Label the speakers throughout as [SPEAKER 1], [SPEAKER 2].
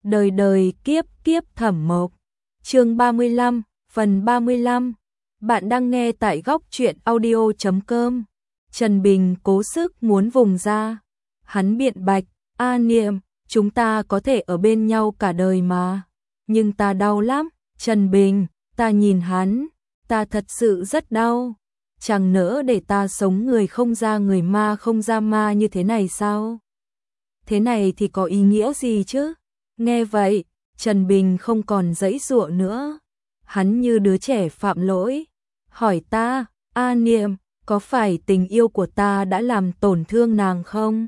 [SPEAKER 1] Đời đời kiếp kiếp Thẩm Mộc. Chương 35, phần 35. Bạn đang nghe tại góc truyện audio.com. Trần Bình cố sức muốn vùng ra. Hắn biện bạch, "A Niệm, chúng ta có thể ở bên nhau cả đời mà. Nhưng ta đau lắm, Trần Bình." Ta nhìn hắn, ta thật sự rất đau. Chẳng nỡ để ta sống người không ra người, ma không ra ma như thế này sao? Thế này thì có ý nghĩa gì chứ? Nghe vậy, Trần Bình không còn giãy giụa nữa. Hắn như đứa trẻ phạm lỗi, hỏi ta, "A Niệm, có phải tình yêu của ta đã làm tổn thương nàng không?"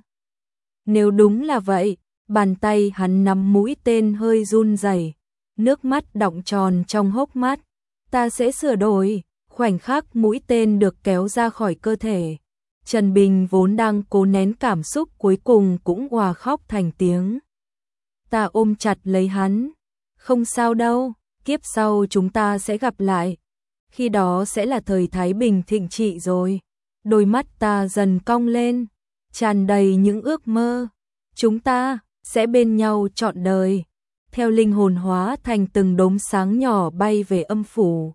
[SPEAKER 1] Nếu đúng là vậy, bàn tay hắn nắm mũi tên hơi run rẩy, nước mắt đọng tròn trong hốc mắt. "Ta sẽ sửa đổi." Khoảnh khắc mũi tên được kéo ra khỏi cơ thể, Trần Bình vốn đang cố nén cảm xúc cuối cùng cũng òa khóc thành tiếng. Ta ôm chặt lấy hắn. "Không sao đâu, kiếp sau chúng ta sẽ gặp lại. Khi đó sẽ là thời thái bình thịnh trị rồi." Đôi mắt ta dần cong lên, tràn đầy những ước mơ. Chúng ta sẽ bên nhau trọn đời. Theo linh hồn hóa thành từng đốm sáng nhỏ bay về âm phủ.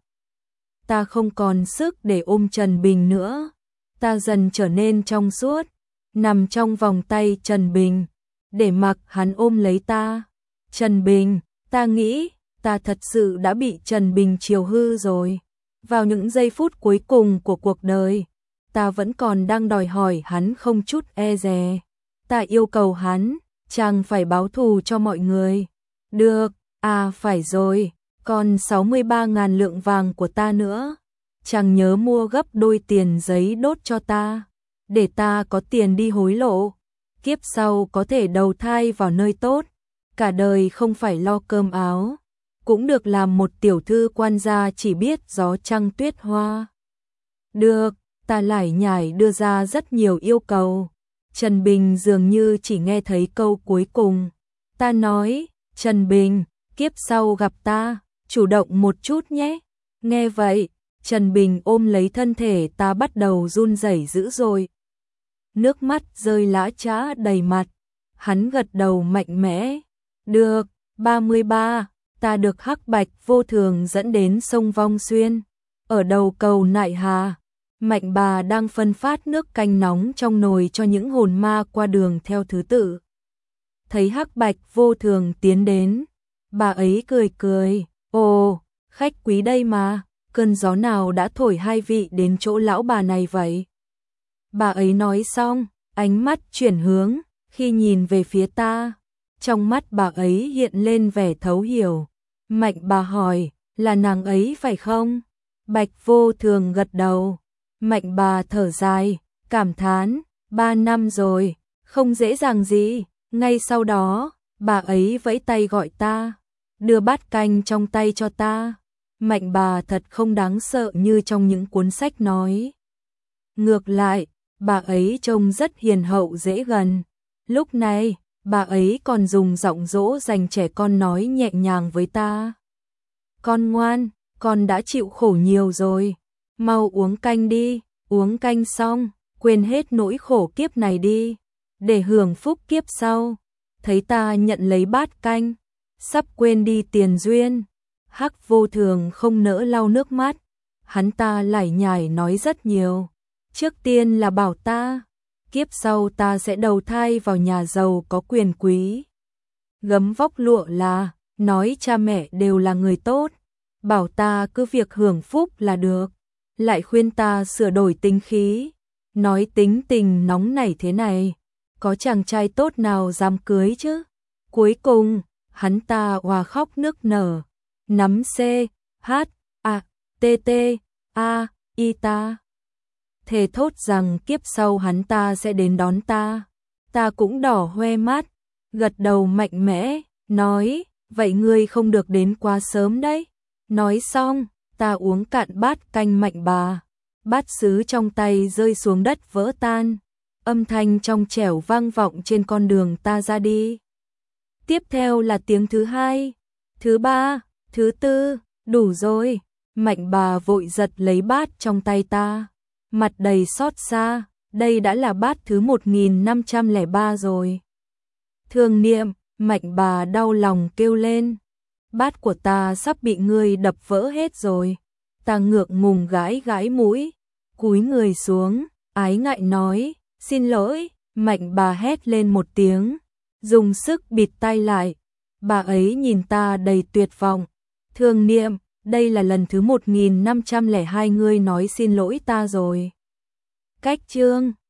[SPEAKER 1] Ta không còn sức để ôm Trần Bình nữa. Ta dần trở nên trong suốt, nằm trong vòng tay Trần Bình, để mặc hắn ôm lấy ta. Trần Bình, ta nghĩ, ta thật sự đã bị Trần Bình chiều hư rồi. Vào những giây phút cuối cùng của cuộc đời, ta vẫn còn đang đòi hỏi hắn không chút e dè. Ta yêu cầu hắn, chàng phải báo thù cho mọi người. Được, phải rồi, còn 63.000 lượng vàng của ta nữa. Chàng nhớ mua gấp đôi tiền giấy đốt cho ta, để ta có tiền đi hối lộ. Kiếp sau có thể đầu thai vào nơi tốt, cả đời không phải lo cơm áo, cũng được làm một tiểu thư quan gia chỉ biết gió trăng tuyết hoa. Được, ta lải nhải đưa ra rất nhiều yêu cầu. Trần Bình dường như chỉ nghe thấy câu cuối cùng. Ta nói, "Trần Bình, kiếp sau gặp ta, chủ động một chút nhé." Nghe vậy, Trần Bình ôm lấy thân thể ta bắt đầu run rẩy dữ dội. Nước mắt rơi lã chã đầy mặt. Hắn gật đầu mạnh mẽ. "Được, 33, ta được Hắc Bạch Vô Thường dẫn đến sông Vong Xuyên. Ở đầu cầu Nại Hà, Mạnh bà đang phân phát nước canh nóng trong nồi cho những hồn ma qua đường theo thứ tự. Thấy Hắc Bạch Vô Thường tiến đến, bà ấy cười cười, "Ồ, khách quý đây mà, cơn gió nào đã thổi hai vị đến chỗ lão bà này vậy?" Bà ấy nói xong, ánh mắt chuyển hướng, khi nhìn về phía ta, trong mắt bà ấy hiện lên vẻ thấu hiểu. Mạnh bà hỏi, "Là nàng ấy phải không?" Bạch Vô Thường gật đầu. Mạnh bà thở dài, cảm thán, 3 năm rồi, không dễ dàng gì. Ngay sau đó, bà ấy vẫy tay gọi ta, đưa bát canh trong tay cho ta. Mạnh bà thật không đáng sợ như trong những cuốn sách nói. Ngược lại, bà ấy trông rất hiền hậu dễ gần. Lúc này, bà ấy còn dùng giọng dỗ dành trẻ con nói nhẹ nhàng với ta. "Con ngoan, con đã chịu khổ nhiều rồi. Mau uống canh đi, uống canh xong, quên hết nỗi khổ kiếp này đi, để hưởng phúc kiếp sau." Thấy ta nhận lấy bát canh, sắp quên đi tiền duyên, Hắc Vô Thường không nỡ lau nước mắt. Hắn ta lải nhải nói rất nhiều. Trước tiên là bảo ta, kiếp sau ta sẽ đầu thai vào nhà giàu có quyền quý. Gấm vóc lụa là, nói cha mẹ đều là người tốt. Bảo ta cứ việc hưởng phúc là được. Lại khuyên ta sửa đổi tính khí. Nói tính tình nóng nảy thế này, có chàng trai tốt nào dám cưới chứ? Cuối cùng, hắn ta òa khóc nức nở. Nắm C, H, A, T, T, A, I ta. Thề thốt rằng kiếp sau hắn ta sẽ đến đón ta. Ta cũng đỏ hoe mắt, gật đầu mạnh mẽ, nói, "Vậy ngươi không được đến quá sớm đấy." Nói xong, ta uống cạn bát canh Mạnh bà. Bát sứ trong tay rơi xuống đất vỡ tan. Âm thanh trong trẻo vang vọng trên con đường ta ra đi. Tiếp theo là tiếng thứ hai, thứ ba, thứ tư, đủ rồi. Mạnh bà vội giật lấy bát trong tay ta, mặt đầy xót xa, đây đã là bát thứ 1503 rồi. "Thường Niệm, Mạnh bà đau lòng kêu lên. Bát của ta sắp bị ngươi đập vỡ hết rồi. Ta ngượng ngùng gãi gãi mũi, cúi người xuống, ái ngại nói, xin lỗi. Mạnh bà hét lên một tiếng, dùng sức bịt tai lại. Bà ấy nhìn ta đầy tuyệt vọng. Thương Niệm, đây là lần thứ 1502 ngươi nói xin lỗi ta rồi. Cách chương